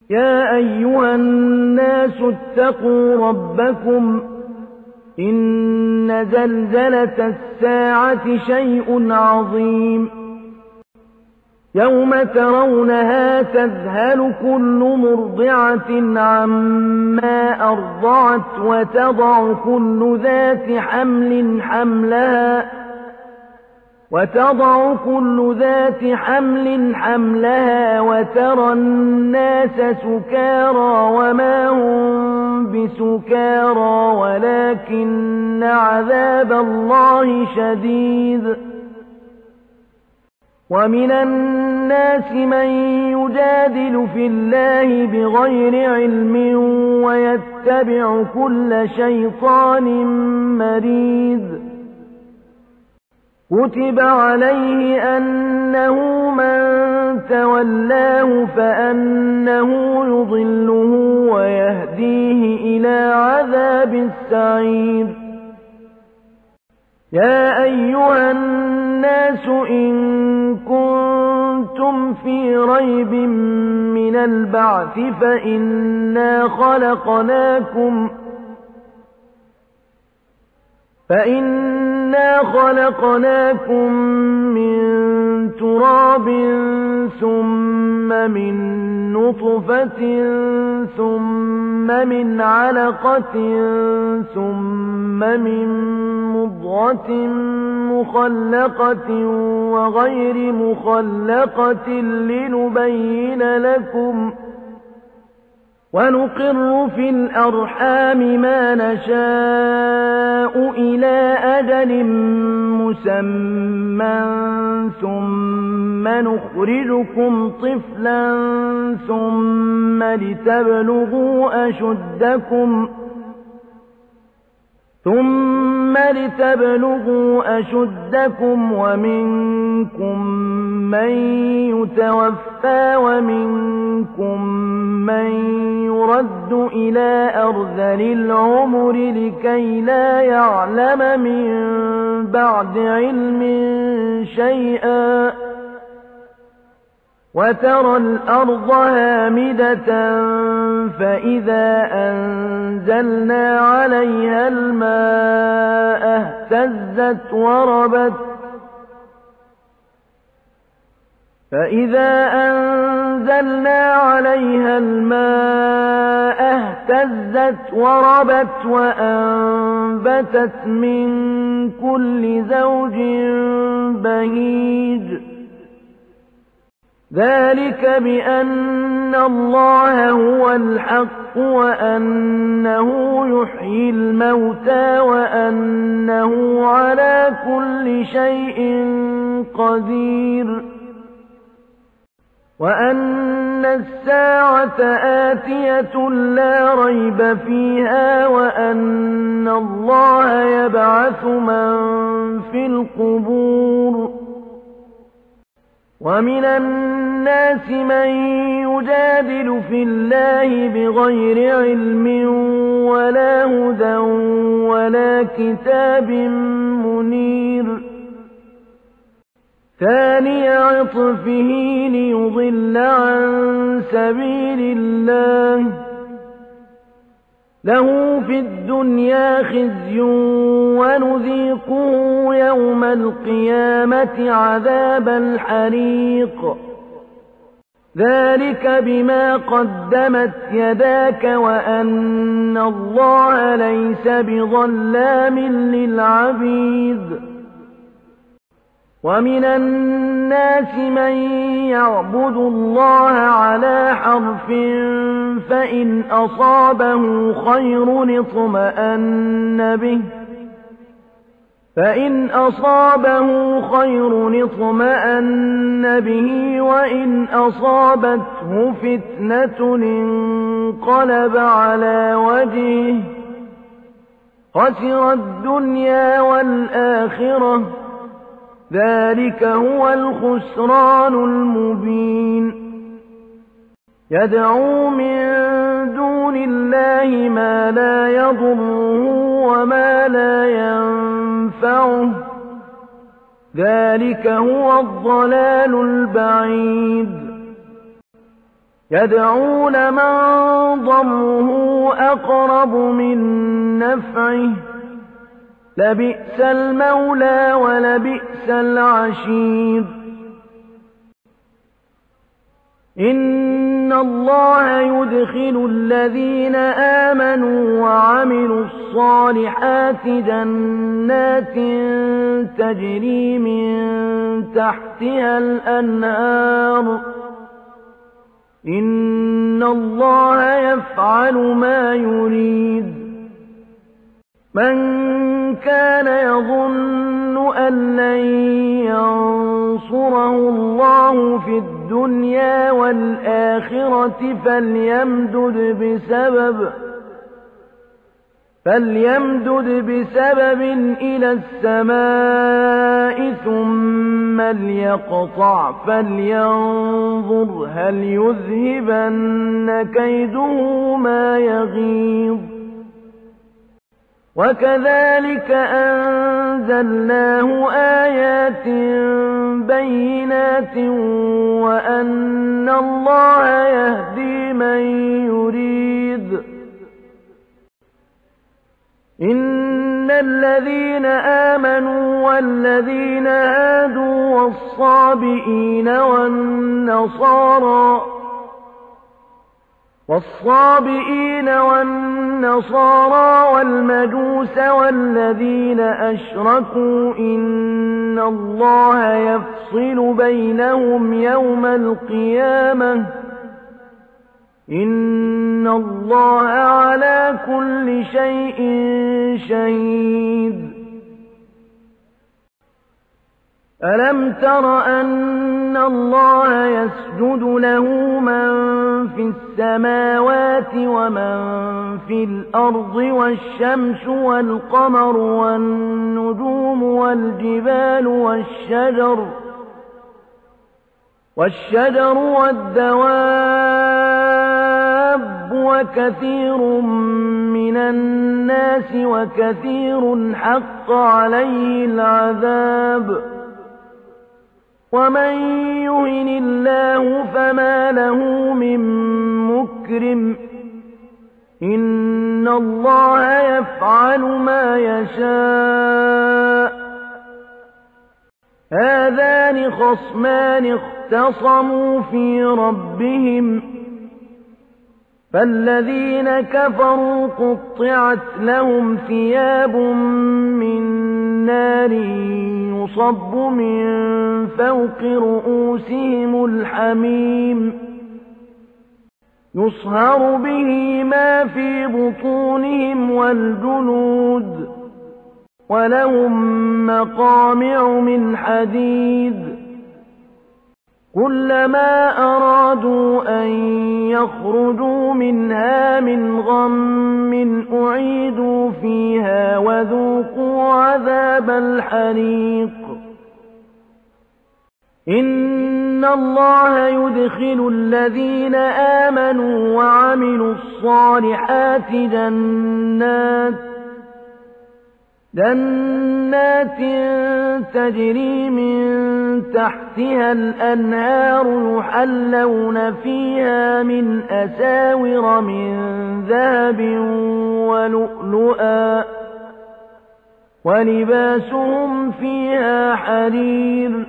يا أيها الناس اتقوا ربكم إن زلزلة الساعة شيء عظيم يوم ترونها تذهل كل مرضعة عما أرضعت وتضع كل ذات حمل حملها وترى الناس سكارى وما هم بسكارى ولكن عذاب الله شديد ومن الناس من يجادل في الله بغير علم ويتبع كل شيطان مريد كتب عليه أنه من تولاه فأنه يضله ويهديه إلى عذاب السعير يا أيها الناس إن كنتم في ريب من البعث فإنا خلقناكم من تراب ثم من نطفة ثم من علقة ثم من مضغة مخلقة وغير مخلقة لنبين لكم ونقر في الأرحام ما نشاء إلى أجل مسمى ثم نخرجكم طفلا ثم لتبلغوا أشدكم ومنكم من يتوفى ومنكم من يرد إلى أرذل العمر لكي لا يعلم من بعد علم شيئا وترى الأرض هامدة فإذا أنزلنا عليها الماء اهتزت وربت وأنبتت من كل زوج بهيج ذلك بأن الله هو الحق وأنه يحيي الموتى وأنه على كل شيء قدير وأن الساعة آتية لا ريب فيها وأن الله يبعث من في القبور ومن الناس من يجادل في الله بغير علم ولا هدى ولا كتاب منير ثاني عطفه ليضل عن سبيل الله له في الدنيا خزي ونذيقه يوم القيامة عذاب الحريق ذلك بما قدمت يداك وأن الله ليس بظلام للعبيد ومن الناس من يعبد الله على حرف فإن أصابه خير اطمأن به وإن أصابته فتنة انقلب على وجهه خسر الدنيا والآخرة ذلك هو الخسران المبين يدعو من دون الله ما لا يضره وما لا ينفعه ذلك هو الضلال البعيد يدعو لمن ضره أقرب من نفعه لبئس المولى ولبئس العشير إن الله يدخل الذين آمنوا وعملوا الصالحات جنات تجري من تحتها الأنهار إن الله يفعل ما يريد من كان يظن أن لن ينصره الله في الدنيا والآخرة فليمدد بسبب إلى السماء ثم ليقطع فلينظر هل يذهبن كيده ما يغيظ وكذلك أنزلناه آيات بينات وأن الله يهدي من يريد إن الذين آمنوا والذين هادوا والصابئين والنصارى والمجوس والذين أشركوا إن الله يفصل بينهم يوم القيامة إن الله على كل شيء شهيد ألم تر أن الله يسجد له من في السماوات ومن في الأرض والشمس والقمر والنجوم والجبال والشجر والدواب وكثير من الناس وكثير حق عليه العذاب ومن يهن الله فما له من مكرم إن الله يفعل ما يشاء هذان خصمان اختصموا في ربهم فالذين كفروا قطعت لهم ثياب من نار يصب من فوق رؤوسهم الحميم يصهر به ما في بطونهم والجلود ولهم مقامع من حديد كلما أرادوا أن يخرجوا منها من غم أعيدوا فيها وذوقوا عذاب الحريق إن الله يدخل الذين آمنوا وعملوا الصالحات جنات تجري من تحتها الأنهار يحلون فيها من أساور من ذهب ولؤلؤا ولباسهم فيها حرير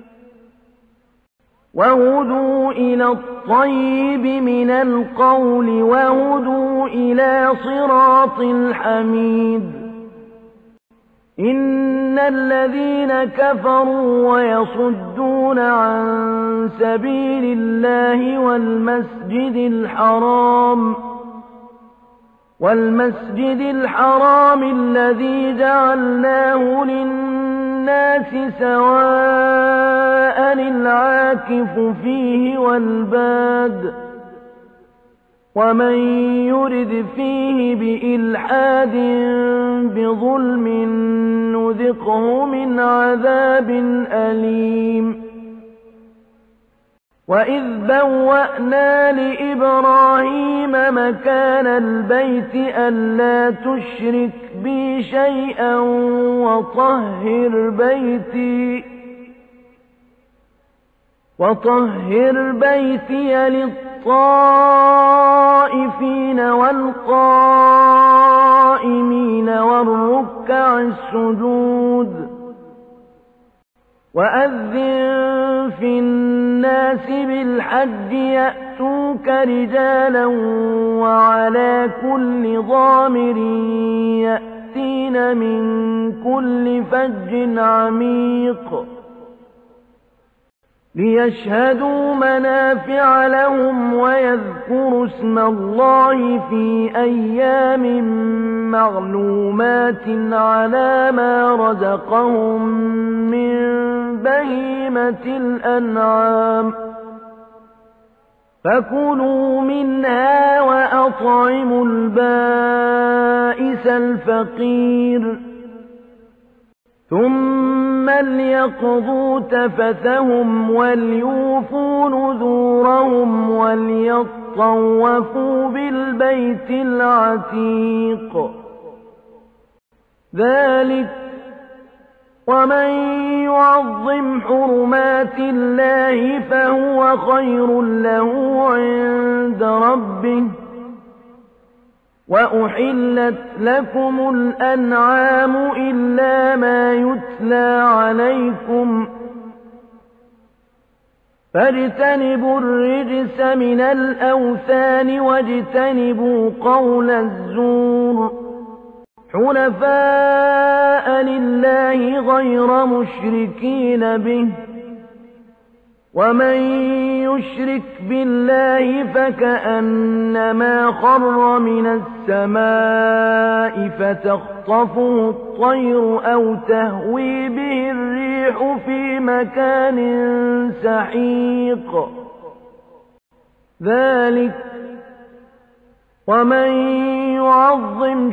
وهدوا إلى الطيب من القول وهدوا إلى صراط الحميد إن الذين كفروا ويصدون عن سبيل الله والمسجد الحرام الذي جعلناه للناس سواء العاكف فيه والباد ومن يرد فيه بإلحاد بظلم نذقه من عذاب أليم وإذ بوأنا لإبراهيم مكان البيت ألا تشرك بي شيئا وطهر بيتي للطائفين والقائمين والركع السجود وأذن في الناس بالحج يأتوك رجالا وعلى كل ضامر يأتين من كل فج عميق ليشهدوا منافع لهم ويذكروا اسم الله في أيام معلومات على ما رزقهم من بهيمة الأنعام فكلوا منها وأطعموا البائس الفقير ثم ليقضوا تفثهم وليوفوا نذورهم وليطوفوا بالبيت العتيق ذلك ومن يعظم حرمات الله فهو خير له عند ربه وأحلت لكم الأنعام إلا ما يتلى عليكم فاجتنبوا الرجس من الأوثان واجتنبوا قول الزور حنفاء لله غير مشركين به ومن يشرك بالله فكأنما خر من السماء فتخطفه الطير أو تهوي به الريح في مكان سحيق ذلك ومن يعظم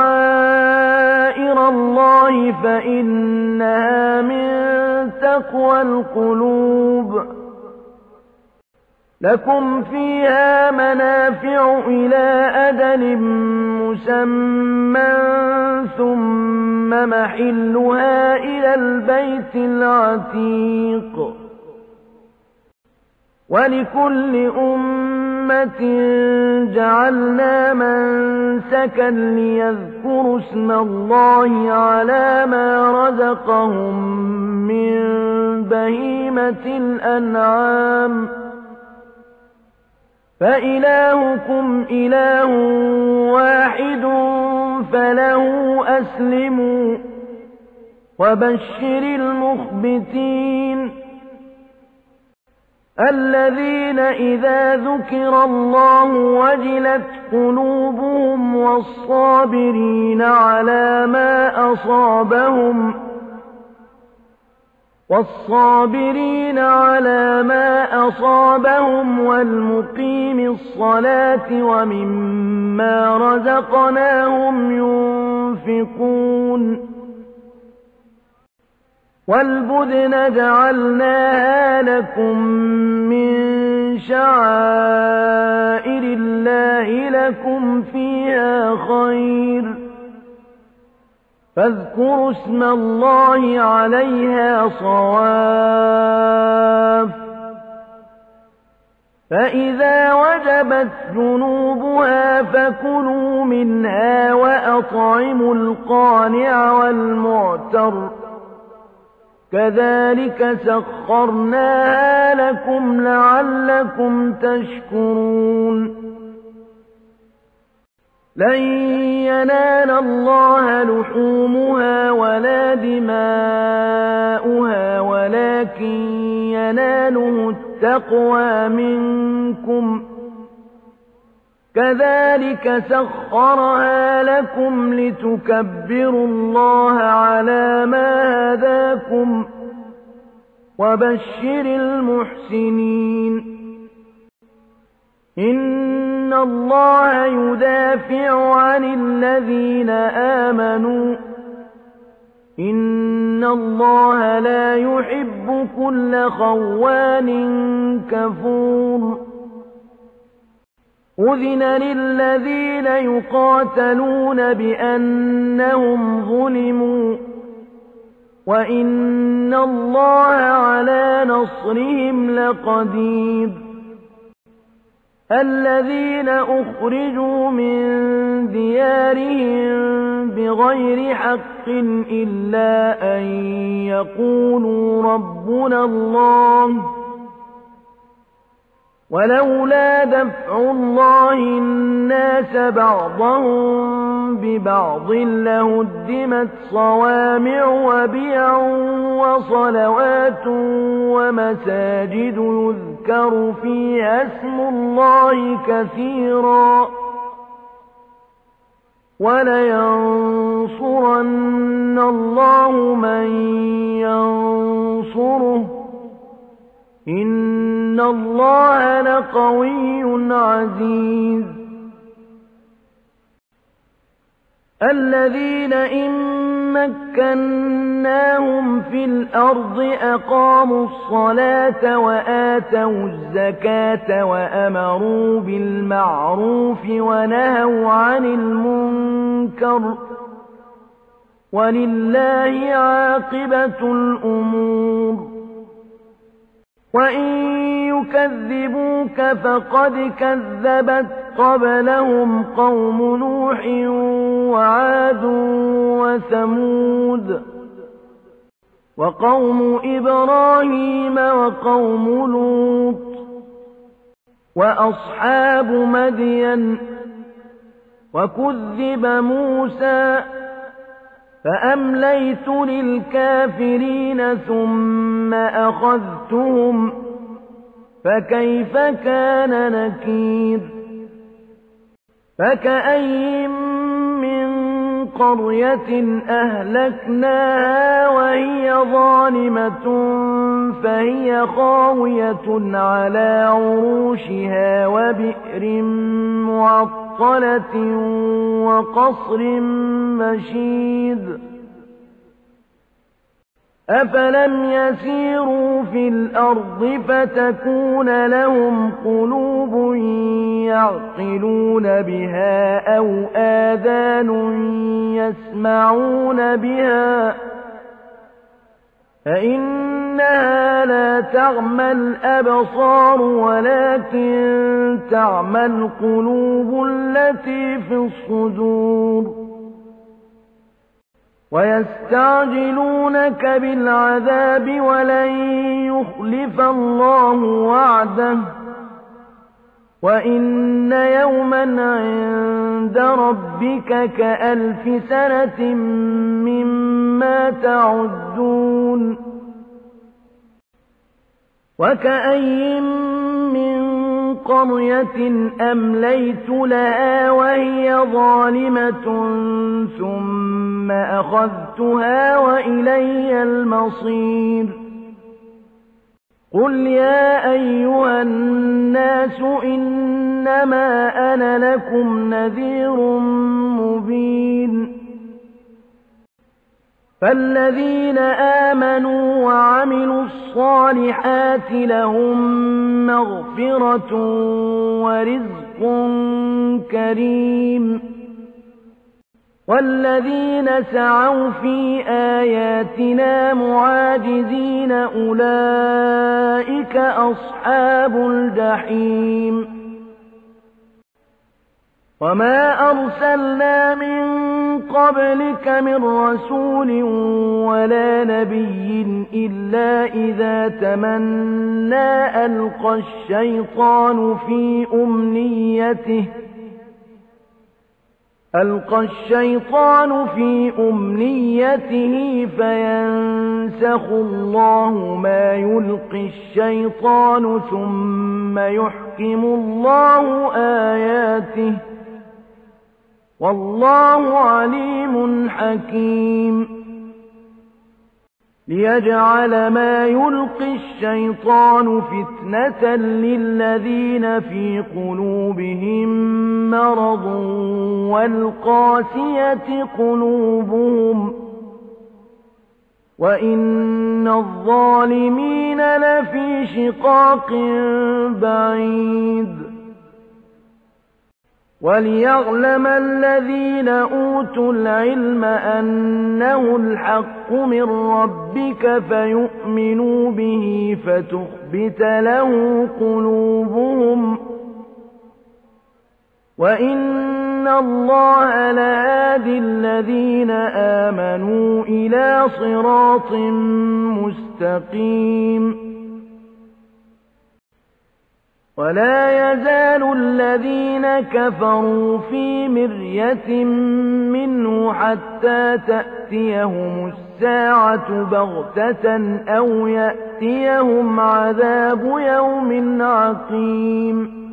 شعائر الله فإنها من تقوى القلوب لكم فيها منافع إلى أجل مسمى ثم محلها إلى البيت العتيق ولكل أمة جعلنا منسكا ليذكروا اسم الله على ما رزقهم من بهيمة الأنعام فإلهكم إله واحد فله أسلموا وبشر المخبتين الذين إذا ذكر الله وجلت قلوبهم والصابرين على ما أصابهم والمقيم الصلاة ومما رزقناهم ينفقون والبدن جعلناها لكم من شعائر الله لكم فيها خير فاذكروا اسم الله عليها صواف فإذا وجبت جنوبها فكلوا منها وأطعموا القانع والمعتر كذلك سخرناها لكم لعلكم تشكرون لن ينال الله لحومها ولا دماؤها ولكن يناله التقوى منكم كذلك سخرها لكم لتكبروا الله على ما هداكم وبشر المحسنين إن الله يدافع عن الذين آمنوا إن الله لا يحب كل خوان كفور أذن للذين يقاتلون بأنهم ظلموا وإن الله على نصرهم لقدير الذين أخرجوا من ديارهم بغير حق إلا أن يقولوا ربنا الله ولولا دفع الله الناس بعضهم ببعض لهدمت صوامع وبيع وصلوات ومساجد يذكر فيها اسم الله كثيرا ولينصرن الله من ينصره إن الله لقوي عزيز الذين إن مكناهم في الأرض أقاموا الصلاة وآتوا الزكاة وأمروا بالمعروف ونهوا عن المنكر ولله عاقبة الأمور وإن يكذبوك فقد كذبت قبلهم قوم نوح وعاد وثمود وقوم إبراهيم وقوم لوط وأصحاب مدين وكذب موسى فأمليت للكافرين ثم أخذتهم فكيف كان نكير فكأين من قرية أهلكناها وهي ظالمة فهي خاوية على عروشها وبئر معطلة وقصر مشيد أفلم يسيروا في الأرض فتكون لهم قلوب يعقلون بها أو آذان يسمعون بها فإنها لا تعمى الأبصار ولكن تعمى القلوب التي في الصدور ويستعجلونك بالعذاب ولن يخلف الله وعده وإن يوما عند ربك كألف سنة مما تعدون وكأين من قرية أمليت لها وهي ظالمة ثم أخذتها وإلي المصير قل يا أيها الناس إنما أنا لكم نذير مبين فالذين آمنوا وعملوا الصالحات لهم مغفرة ورزق كريم والذين سعوا في آياتنا معاجزين أولئك أصحاب الجحيم وما أرسلنا من قبلك من رسول ولا نبي إلا إذا تمنى ألقى الشيطان في أمنيته فينسخ الله ما يلقي الشيطان ثم يحكم الله آياته والله عليم حكيم ليجعل ما يلقي الشيطان فتنة للذين في قلوبهم مرض والقاسية قلوبهم وإن الظالمين لفي شقاق بعيد وَلِيَعْلَمَ الَّذِينَ أُوتُوا الْعِلْمَ أَنَّهُ الْحَقُّ مِنْ رَبِّكَ فَيُؤْمِنُوا بِهِ فَتُخْبِتَ لَهُ قُلُوبُهُمْ وَإِنَّ اللَّهَ لَهَادِي الَّذِينَ آمَنُوا إِلَى صِرَاطٍ مُسْتَقِيمٍ وَلَا يَزَالُ الَّذِينَ كَفَرُوا فِي مِرْيَةٍ مِّنْهُ حَتَّى تَأْتِيَهُمُ السَّاعَةُ بَغْتَةً أَوْ يَأْتِيَهُمْ عَذَابُ يَوْمٍ عَقِيمٍ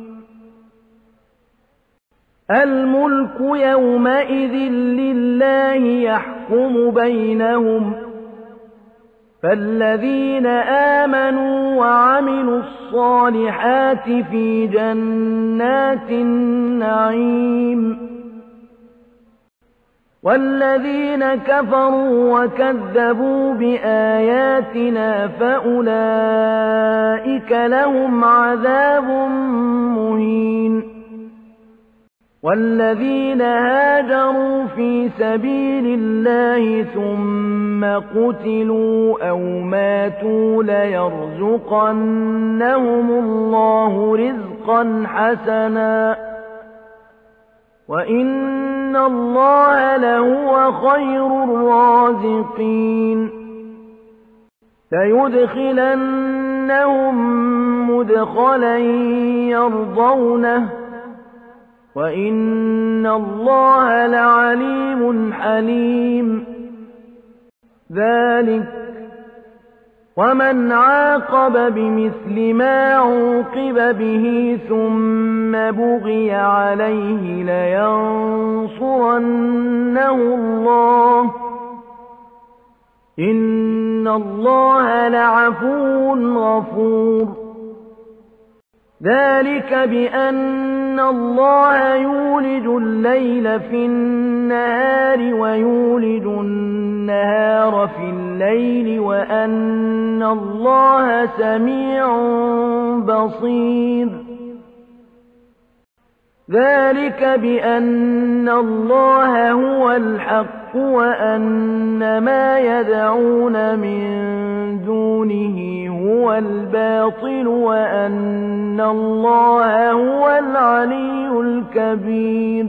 الْمُلْكُ يَوْمَئِذٍ لِّلَّهِ يَحْكُمُ بَيْنَهُمْ فَالَّذِينَ آمَنُوا وَعَمِلُوا الصَّالِحَاتِ في جَنَّاتِ النَّعِيمِ وَالَّذِينَ كَفَرُوا وَكَذَّبُوا بِآيَاتِنَا فَأُولَئِكَ لَهُمْ عَذَابٌ مُّهِينٌ وَالَّذِينَ هَاجَرُوا فِي سَبِيلِ اللَّهِ ثُمَّ قُتِلُوا أَوْ مَاتُوا لَيَرْزُقَنَّهُمُ اللَّهُ رِزْقًا حَسَنًا وَإِنَّ اللَّهَ لَهُوَ خَيْرُ الرَّازِقِينَ لَيُدْخِلَنَّهُم مُّدْخَلًا يَرْضَوْنَهُ وَإِنَّ اللَّهَ لَعَلِيمٌ حَلِيمٌ ذَلِكَ وَمَنْ عَاقَبَ بِمِثْلِ مَا عُوقِبَ بِهِ ثُمَّ بُغِيَ عَلَيْهِ لَيَنصُرَنَّهُ اللَّهُ إِنَّ اللَّهَ لَعَفُوٌّ غَفُورٌ ذَلِكَ بِأَنَّ اللَّهَ يُولِجُ اللَّيْلَ فِي النَّهَارِ وَيُولِجُ النَّهَارَ فِي اللَّيْلِ وَأَنَّ اللَّهَ سَمِيعٌ بَصِيرٌ ذَلِكَ بِأَنَّ اللَّهَ هُوَ الْحَقُّ وَأَنَّ مَا يَدْعُونَ مِن دُونِهِ هُوَ الْبَاطِلُ وَأَنَّ اللَّهَ هُوَ الْعَلِيُّ الْكَبِيرُ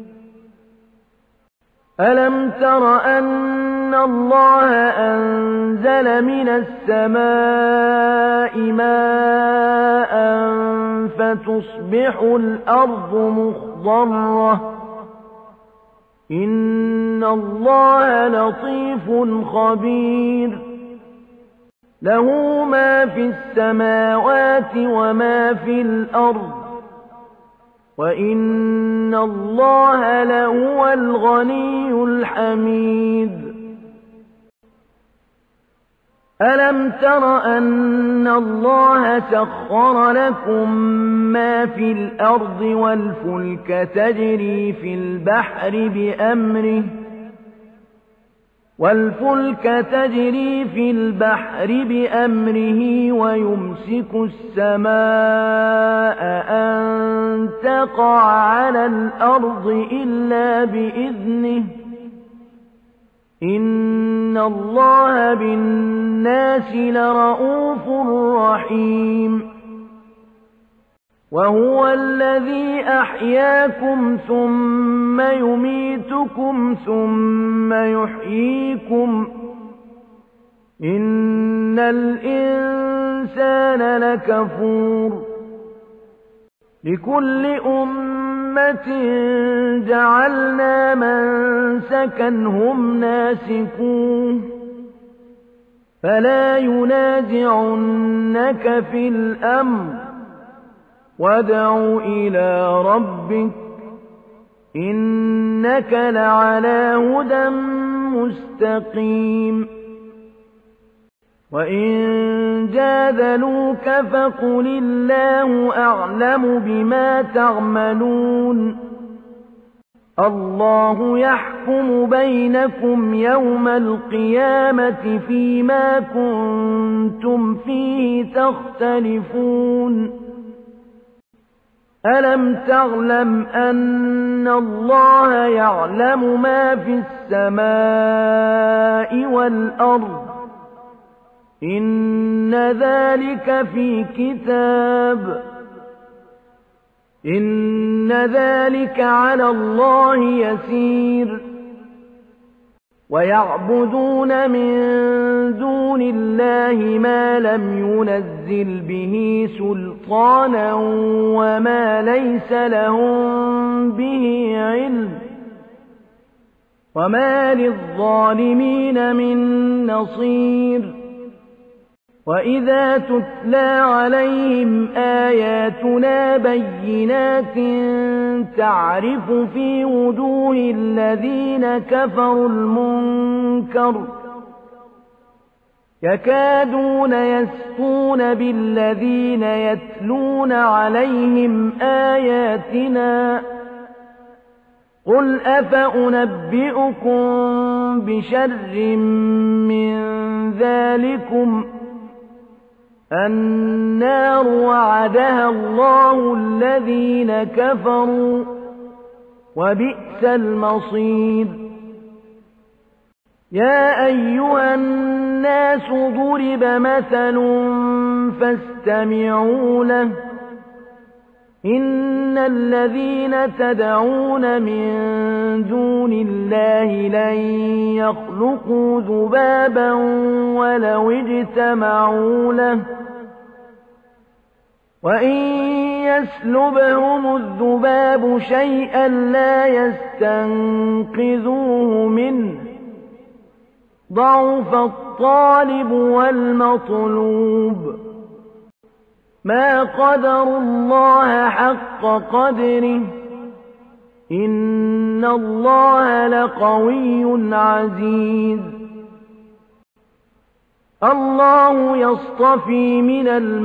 أَلَمْ تَرَ أَنَّ اللَّهَ أَنزَلَ مِنَ السَّمَاءِ مَاءً فَتُصْبِحُ الْأَرْضُ مُخْضَرَّةً إِنَّ اللَّهَ لَطِيفٌ خَبِيرٌ لَهُ مَا فِي السَّمَاوَاتِ وَمَا فِي الْأَرْضِ وَإِنَّ اللَّهَ لَهُوَ الْغَنِيُّ الْحَمِيدُ أَلَمْ تَرَ أَنَّ اللَّهَ سَخَّرَ لَكُم مَّا فِي الْأَرْضِ وَالْفُلْكَ تَجْرِي فِي الْبَحْرِ بِأَمْرِهِ وَيُمْسِكُ السَّمَاءَ أَن تَقَعَ عَلَى الْأَرْضِ إِلَّا بِإِذْنِهِ إِنَّ اللَّهَ بِالنَّاسِ لَرَءُوفٌ رَحِيمٌ وَهُوَ الَّذِي أَحْيَاكُمْ ثُمَّ يُمِيتُكُمْ ثُمَّ يُحْيِيكُمْ إِنَّ الْإِنسَانَ لَكَفُورٌ لِكُلِّ أُمَّةٍ جَعَلْنَا مَنسَكًا هُمْ نَاسِكُوهُ فَلَا يُنَازِعُنَّكَ فِي الْأَمْرِ وَادْعُ إِلَىٰ رَبِّكَ إِنَّكَ لَعَلَىٰ هُدًى مُّسْتَقِيمٍ وَإِن جَادَلُوكَ فَقُلِ اللَّهُ أَعْلَمُ بِمَا تَعْمَلُونَ اللَّهُ يَحْكُمُ بَيْنَكُمْ يَوْمَ الْقِيَامَةِ فِيمَا كُنتُمْ فِيهِ تَخْتَلِفُونَ ألم تعلم أن الله يعلم ما في السماء والأرض إن ذلك في كتاب إن ذلك على الله يسير ويعبدون من دون الله ما لم ينزل به سلطانا وما ليس لهم به علم وما للظالمين من نصير وإذا تتلى عليهم آياتنا بينات تعرف في وجوه الذين كفروا المنكر يكادون يسطون بالذين يتلون عليهم آياتنا قل أفأنبئكم بشر من ذلكم النار وعدها الله الذين كفروا وبئس المصير يا أيها الناس ضرب مثل فاستمعوا له إن الذين تدعون من دون الله لن يخلقوا ذبابا ولو اجتمعوا له وإن يسلبهم الذباب شيئا لا يستنقذوه منه ضعف الطالب والمطلوب ما قدروا الله حق قدره إن الله لقوي عزيز الله يصطفي من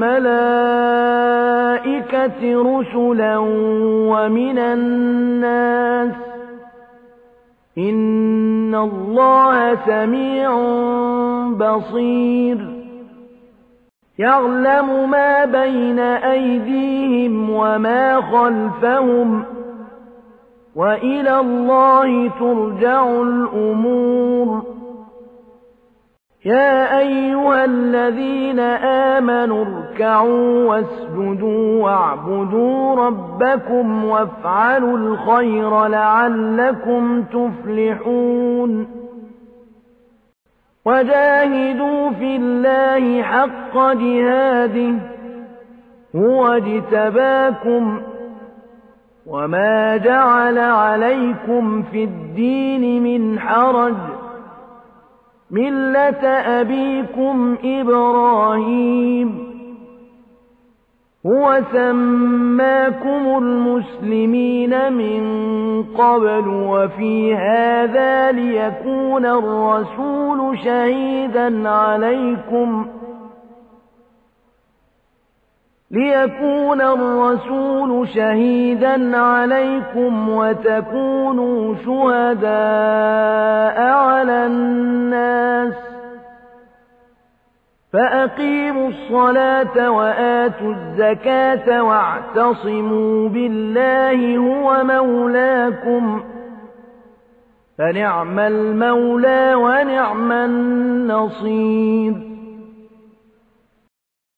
الملائكة رسلا ومن الناس إن الله سميع بصير يعلم ما بين أيديهم وما خلفهم وإلى الله ترجع الأمور يا أيها الذين آمنوا اركعوا واسجدوا واعبدوا ربكم وافعلوا الخير لعلكم تفلحون وجاهدوا في الله حق جهاده هو اجتباكم وما جعل عليكم في الدين من حرج ملة أبيكم إبراهيم هو سماكم المسلمين من قبل وفي هذا ليكون الرسول شهيدا عليكم وتكونوا شهداء على الناس فأقيموا الصلاة وآتوا الزكاة واعتصموا بالله هو مولاكم فنعم المولى ونعم النصير